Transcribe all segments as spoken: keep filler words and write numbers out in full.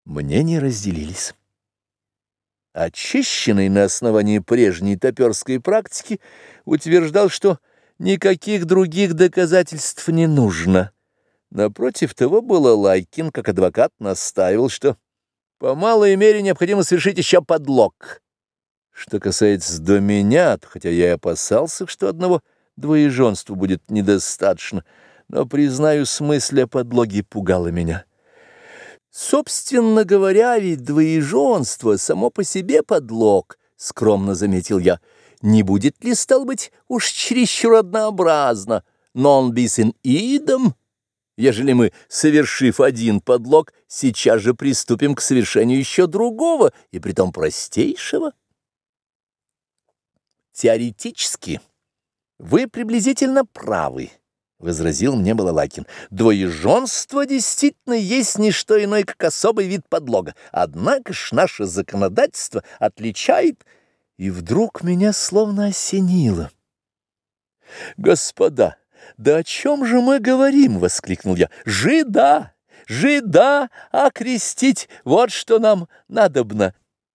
Мнения разделились. Очищенный на основании прежней топерской практики утверждал, что никаких других доказательств не нужно. Напротив того было Лайкин, как адвокат, настаивал, что по малой мере необходимо совершить еще подлог. Что касается до меня, то хотя я и опасался, что одного двоеженства будет недостаточно, но, признаюсь, мысль о подлоге пугала меня. «Собственно говоря, ведь двоеженство само по себе подлог», — скромно заметил я. «Не будет ли, стал быть, уж чересчур однообразно, non bis in idem, ежели мы, совершив один подлог, сейчас же приступим к совершению еще другого, и притом простейшего?» «Теоретически вы приблизительно правы», — возразил мне Балалайкин. «Двоеженство действительно есть не что иное, как особый вид подлога. Однако ж наше законодательство отличает...» И вдруг меня словно осенило. «Господа, да о чем же мы говорим?» — воскликнул я. «Жида! Жида окрестить! Вот что нам надобно!»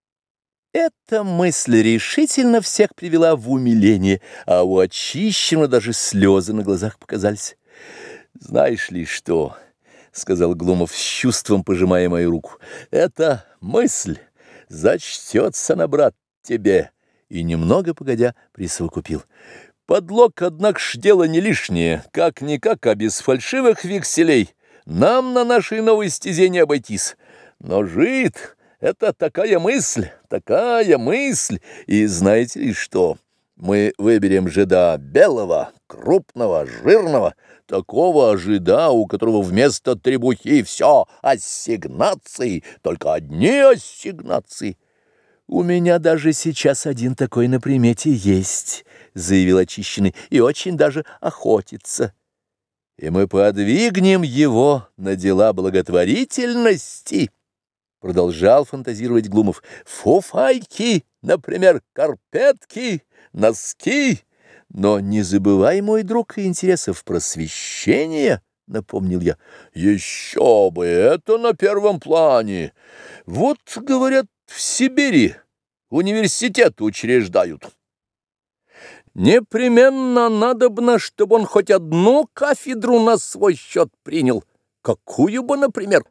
Эта мысль решительно всех привела в умиление, а у очищенного даже слезы на глазах показались. «Знаешь ли что?» — сказал Глумов с чувством, пожимая мою руку. «Эта мысль зачтется на брат тебе». И немного погодя присовокупил. «Подлог, однако ж, дело не лишнее, как-никак, а без фальшивых векселей нам на нашей новой стезе не обойтись. Но жид... Это такая мысль, такая мысль, и знаете ли что? Мы выберем жида белого, крупного, жирного, такого жида, у которого вместо требухи все ассигнации, только одни ассигнации. У меня даже сейчас один такой на примете есть, заявил очищенный, и очень даже охотится. И мы подвигнем его на дела благотворительности. Продолжал фантазировать Глумов. Фуфайки, например, карпетки, носки. Но не забывай, мой друг, и интересов просвещения, напомнил я. Еще бы, это на первом плане. Вот, говорят, в Сибири университет учреждают. Непременно надобно, чтобы он хоть одну кафедру на свой счет принял. Какую бы, например?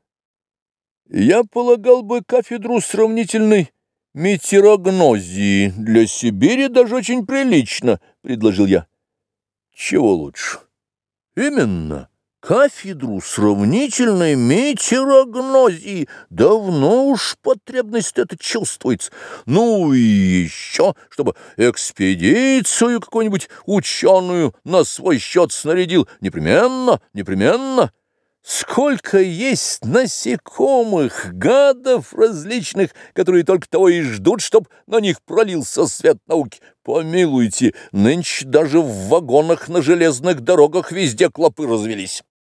Я полагал бы кафедру сравнительной метеорогнозии. Для Сибири даже очень прилично, предложил я. Чего лучше? Именно, кафедру сравнительной метеорогнозии. Давно уж потребность эта чувствуется. Ну и еще, чтобы экспедицию какую-нибудь ученую на свой счет снарядил. Непременно, непременно. Сколько есть насекомых, гадов различных, которые только того и ждут, чтоб на них пролился свет науки. Помилуйте, нынче даже в вагонах на железных дорогах везде клопы развелись.